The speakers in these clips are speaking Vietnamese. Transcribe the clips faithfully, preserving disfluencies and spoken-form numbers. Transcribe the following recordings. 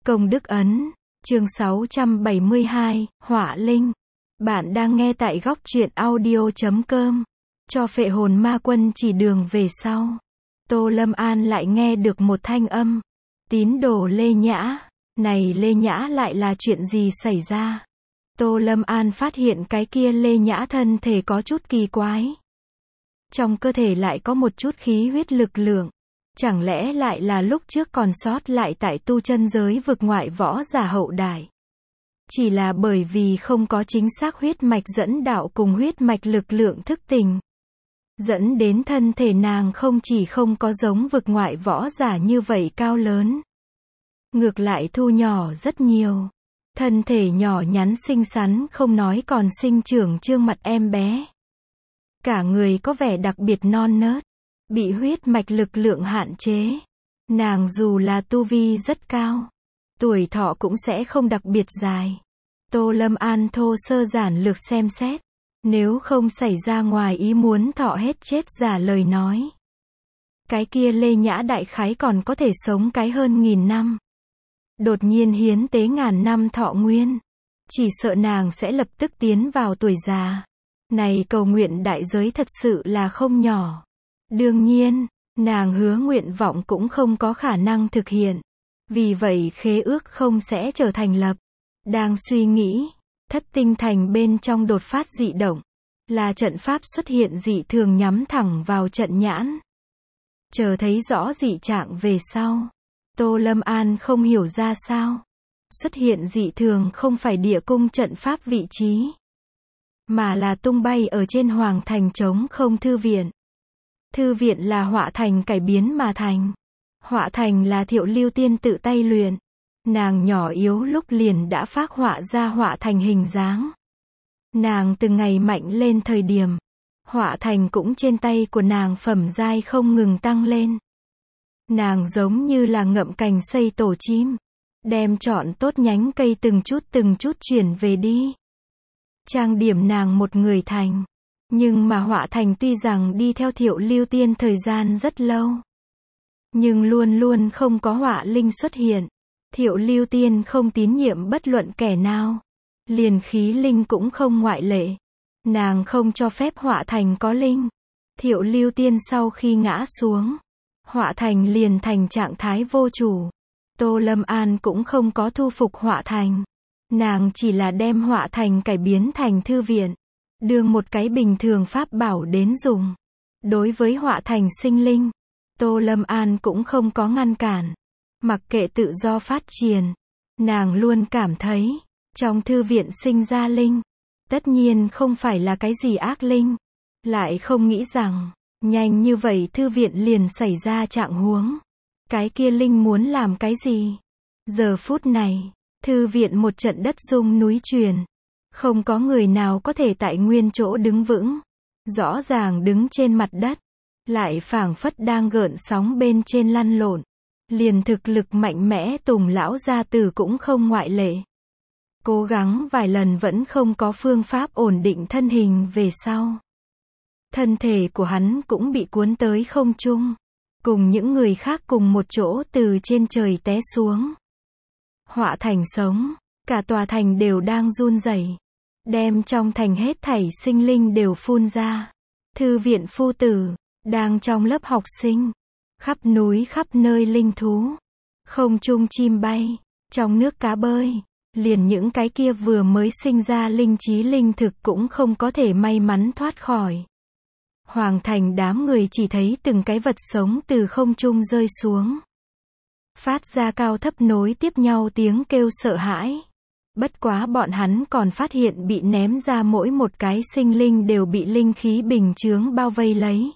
Công đức ấn, chương sáu trăm bảy mươi hai, Họa Linh. Bạn đang nghe tại góc truyện audio chấm com. Cho phệ hồn ma quân chỉ đường về sau. Tô Lâm An lại nghe được một thanh âm. Tín đồ Lê Nhã. Này Lê Nhã lại là chuyện gì xảy ra? Tô Lâm An phát hiện cái kia Lê Nhã thân thể có chút kỳ quái. Trong cơ thể lại có một chút khí huyết lực lượng. Chẳng lẽ lại là lúc trước còn sót lại tại tu chân giới vực ngoại võ giả hậu đại? Chỉ là bởi vì không có chính xác huyết mạch dẫn đạo cùng huyết mạch lực lượng thức tỉnh. Dẫn đến thân thể nàng không chỉ không có giống vực ngoại võ giả như vậy cao lớn. Ngược lại thu nhỏ rất nhiều. Thân thể nhỏ nhắn xinh xắn không nói còn sinh trưởng trương mặt em bé. Cả người có vẻ đặc biệt non nớt. Bị huyết mạch lực lượng hạn chế. Nàng dù là tu vi rất cao. Tuổi thọ cũng sẽ không đặc biệt dài. Tô Lâm An thô sơ giản lược xem xét. Nếu không xảy ra ngoài ý muốn thọ hết chết giả lời nói. Cái kia Lê Nhã đại khái còn có thể sống cái hơn nghìn năm. Đột nhiên hiến tế ngàn năm thọ nguyên. Chỉ sợ nàng sẽ lập tức tiến vào tuổi già. Này cầu nguyện đại giới thật sự là không nhỏ. Đương nhiên, nàng hứa nguyện vọng cũng không có khả năng thực hiện. Vì vậy khế ước không sẽ trở thành lập. Đang suy nghĩ, thất tinh thành bên trong đột phát dị động. Là trận pháp xuất hiện dị thường nhắm thẳng vào trận nhãn. Chờ thấy rõ dị trạng về sau. Tô Lâm An không hiểu ra sao. Xuất hiện dị thường không phải địa cung trận pháp vị trí. Mà là tung bay ở trên hoàng thành trống không thư viện. Thư viện là Họa Thành cải biến mà thành. Họa Thành là Thiệu Lưu Tiên tự tay luyện. Nàng nhỏ yếu lúc liền đã phác họa ra Họa Thành hình dáng. Nàng từng ngày mạnh lên thời điểm. Họa Thành cũng trên tay của nàng phẩm giai không ngừng tăng lên. Nàng giống như là ngậm cành xây tổ chim. Đem chọn tốt nhánh cây từng chút từng chút chuyển về đi. Trang điểm nàng một người thành. Nhưng mà Họa Thành tuy rằng đi theo Thiệu Lưu Tiên thời gian rất lâu. Nhưng luôn luôn không có họa linh xuất hiện. Thiệu Lưu Tiên không tín nhiệm bất luận kẻ nào. Liền khí linh cũng không ngoại lệ. Nàng không cho phép Họa Thành có linh. Thiệu Lưu Tiên sau khi ngã xuống. Họa Thành liền thành trạng thái vô chủ. Tô Lâm An cũng không có thu phục Họa Thành. Nàng chỉ là đem Họa Thành cải biến thành thư viện. Đương một cái bình thường pháp bảo đến dùng. Đối với Họa Thành sinh linh, Tô Lâm An cũng không có ngăn cản. Mặc kệ tự do phát triển. Nàng luôn cảm thấy, trong thư viện sinh ra linh. Tất nhiên không phải là cái gì ác linh. Lại không nghĩ rằng, nhanh như vậy thư viện liền xảy ra trạng huống. Cái kia linh muốn làm cái gì? Giờ phút này, thư viện một trận đất rung núi chuyển. Không có người nào có thể tại nguyên chỗ đứng vững. Rõ ràng đứng trên mặt đất. Lại phảng phất đang gợn sóng bên trên lăn lộn. Liền thực lực mạnh mẽ Tùng lão gia tử cũng không ngoại lệ. Cố gắng vài lần vẫn không có phương pháp ổn định thân hình về sau. Thân thể của hắn cũng bị cuốn tới không trung. Cùng những người khác cùng một chỗ từ trên trời té xuống. Họa Thành sống. Cả tòa thành đều đang run rẩy. Đem trong thành hết thảy sinh linh đều phun ra. Thư viện phu tử. Đang trong lớp học sinh. Khắp núi khắp nơi linh thú. Không trung chim bay. Trong nước cá bơi. Liền những cái kia vừa mới sinh ra linh trí linh thực cũng không có thể may mắn thoát khỏi. Hoàng thành đám người chỉ thấy từng cái vật sống từ không trung rơi xuống. Phát ra cao thấp nối tiếp nhau tiếng kêu sợ hãi. Bất quá bọn hắn còn phát hiện bị ném ra mỗi một cái sinh linh đều bị linh khí bình chướng bao vây lấy.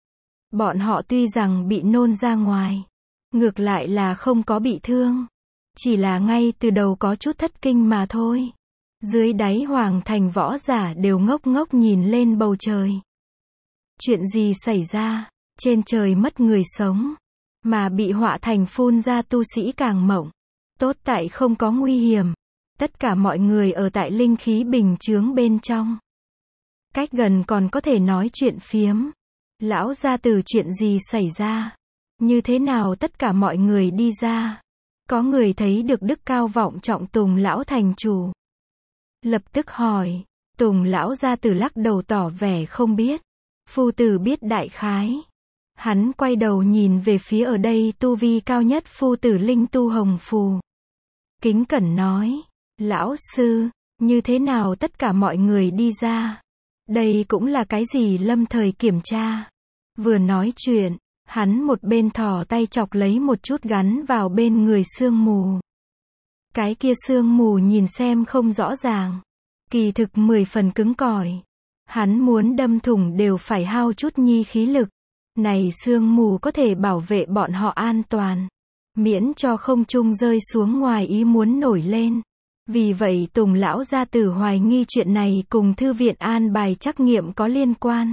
Bọn họ tuy rằng bị nôn ra ngoài. Ngược lại là không có bị thương. Chỉ là ngay từ đầu có chút thất kinh mà thôi. Dưới đáy hoàng thành võ giả đều ngốc ngốc nhìn lên bầu trời. Chuyện gì xảy ra? Trên trời mất người sống. Mà bị Họa Thành phun ra tu sĩ càng mộng. Tốt tại không có nguy hiểm. Tất cả mọi người ở tại linh khí bình chướng bên trong. Cách gần còn có thể nói chuyện phiếm. Lão gia tử chuyện gì xảy ra? Như thế nào tất cả mọi người đi ra? Có người thấy được đức cao vọng trọng Tùng lão thành chủ. Lập tức hỏi, Tùng lão gia tử lắc đầu tỏ vẻ không biết. Phu tử biết đại khái. Hắn quay đầu nhìn về phía ở đây tu vi cao nhất phu tử Linh Tu Hồng Phù. Kính cẩn nói, lão sư, như thế nào tất cả mọi người đi ra? Đây cũng là cái gì lâm thời kiểm tra? Vừa nói chuyện, hắn một bên thò tay chọc lấy một chút gắn vào bên người sương mù. Cái kia sương mù nhìn xem không rõ ràng. Kỳ thực mười phần cứng cỏi. Hắn muốn đâm thủng đều phải hao chút nhi khí lực. Này sương mù có thể bảo vệ bọn họ an toàn. Miễn cho không trung rơi xuống ngoài ý muốn nổi lên. Vì vậy Tùng lão gia tử hoài nghi chuyện này cùng thư viện an bài trắc nghiệm có liên quan.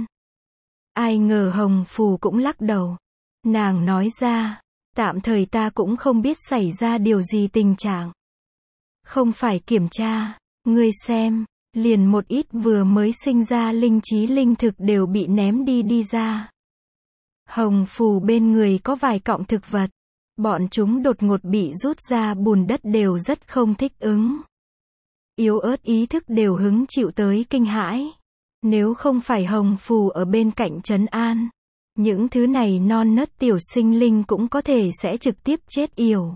Ai ngờ Hồng Phù cũng lắc đầu. Nàng nói ra, tạm thời ta cũng không biết xảy ra điều gì tình trạng. Không phải kiểm tra, ngươi xem, liền một ít vừa mới sinh ra linh trí linh thực đều bị ném đi đi ra. Hồng Phù bên người có vài cọng thực vật. Bọn chúng đột ngột bị rút ra bùn đất đều rất không thích ứng. Yếu ớt ý thức đều hứng chịu tới kinh hãi. Nếu không phải Hồng Phù ở bên cạnh trấn an, những thứ này non nớt tiểu sinh linh cũng có thể sẽ trực tiếp chết yểu.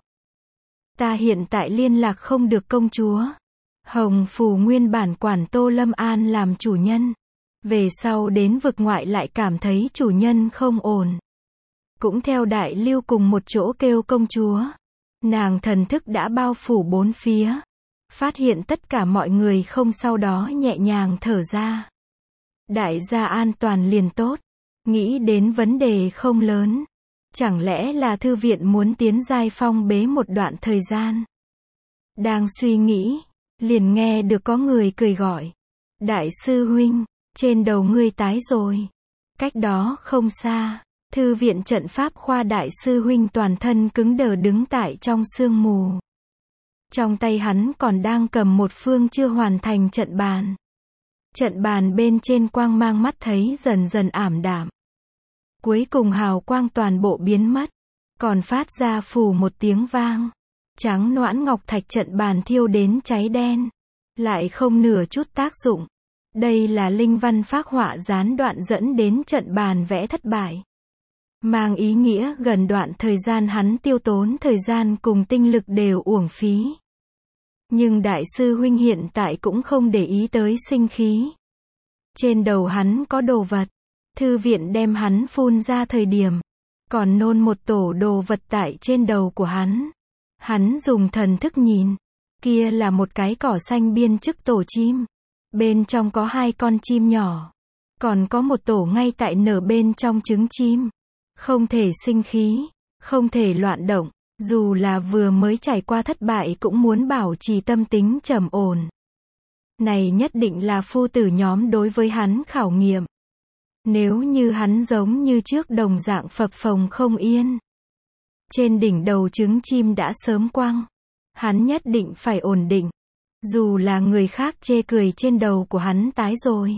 Ta hiện tại liên lạc không được công chúa. Hồng Phù nguyên bản quản Tô Lâm An làm chủ nhân. Về sau đến vực ngoại lại cảm thấy chủ nhân không ổn. Cũng theo đại lưu cùng một chỗ kêu công chúa. Nàng thần thức đã bao phủ bốn phía. Phát hiện tất cả mọi người không, sau đó nhẹ nhàng thở ra. Đại gia an toàn liền tốt. Nghĩ đến vấn đề không lớn. Chẳng lẽ là thư viện muốn tiến giai phong bế một đoạn thời gian. Đang suy nghĩ, liền nghe được có người cười gọi. Đại sư huynh, trên đầu ngươi tái rồi. Cách đó không xa, thư viện trận pháp khoa đại sư huynh toàn thân cứng đờ đứng tại trong sương mù. Trong tay hắn còn đang cầm một phương chưa hoàn thành trận bàn. Trận bàn bên trên quang mang mắt thấy dần dần ảm đạm. Cuối cùng hào quang toàn bộ biến mất. Còn phát ra phù một tiếng vang. Trắng noãn ngọc thạch trận bàn thiêu đến cháy đen. Lại không nửa chút tác dụng. Đây là linh văn phác họa gián đoạn dẫn đến trận bàn vẽ thất bại. Mang ý nghĩa gần đoạn thời gian hắn tiêu tốn thời gian cùng tinh lực đều uổng phí. Nhưng đại sư huynh hiện tại cũng không để ý tới sinh khí. Trên đầu hắn có đồ vật. Thư viện đem hắn phun ra thời điểm. Còn nôn một tổ đồ vật tại trên đầu của hắn. Hắn dùng thần thức nhìn. Kia là một cái cỏ xanh biên chức tổ chim. Bên trong có hai con chim nhỏ. Còn có một tổ ngay tại nở bên trong trứng chim. Không thể sinh khí. Không thể loạn động. Dù là vừa mới trải qua thất bại cũng muốn bảo trì tâm tính trầm ổn. Này nhất định là phu tử nhóm đối với hắn khảo nghiệm. Nếu như hắn giống như trước đồng dạng phập phồng không yên. Trên đỉnh đầu trứng chim đã sớm quăng. Hắn nhất định phải ổn định. Dù là người khác chê cười trên đầu của hắn tái rồi.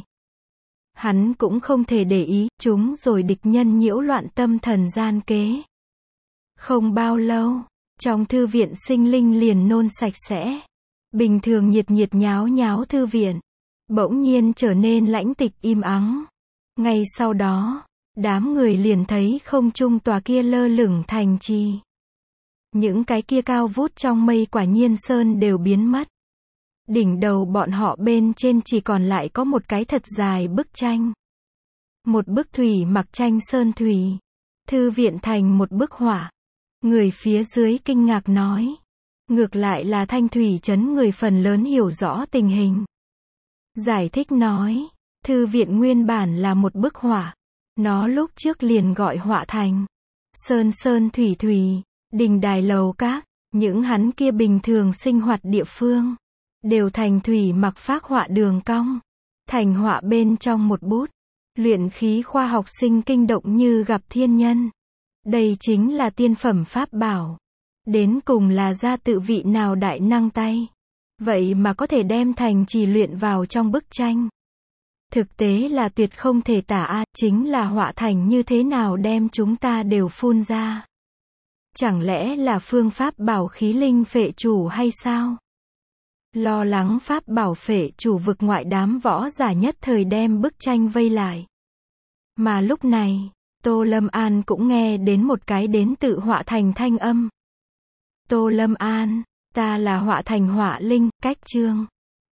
Hắn cũng không thể để ý chúng rồi địch nhân nhiễu loạn tâm thần gian kế. Không bao lâu, trong thư viện sinh linh liền nôn sạch sẽ. Bình thường nhiệt nhiệt nháo nháo thư viện. Bỗng nhiên trở nên lãnh tịch im ắng. Ngay sau đó, đám người liền thấy không trung tòa kia lơ lửng thành trì. Những cái kia cao vút trong mây quả nhiên sơn đều biến mất. Đỉnh đầu bọn họ bên trên chỉ còn lại có một cái thật dài bức tranh. Một bức thủy mặc tranh sơn thủy. Thư viện thành một bức họa. Người phía dưới kinh ngạc nói. Ngược lại là thanh thủy trấn người phần lớn hiểu rõ tình hình. Giải thích nói. Thư viện nguyên bản là một bức họa. Nó lúc trước liền gọi họa thành. Sơn sơn thủy thủy. Đình đài lầu các. Những hắn kia bình thường sinh hoạt địa phương. Đều thành thủy mặc phác họa đường cong. Thành họa bên trong một bút. Luyện khí khoa học sinh kinh động như gặp thiên nhân. Đây chính là tiên phẩm pháp bảo. Đến cùng là ra tự vị nào đại năng tay. Vậy mà có thể đem thành trì luyện vào trong bức tranh. Thực tế là tuyệt không thể tả a, chính là họa thành như thế nào đem chúng ta đều phun ra. Chẳng lẽ là phương pháp bảo khí linh phệ chủ hay sao? Lo lắng pháp bảo phệ chủ vực ngoại, đám võ giả nhất thời đem bức tranh vây lại. Mà lúc này, Tô Lâm An cũng nghe đến một cái đến tự Họa Thành thanh âm. Tô Lâm An, ta là Họa Thành Họa Linh, cách chương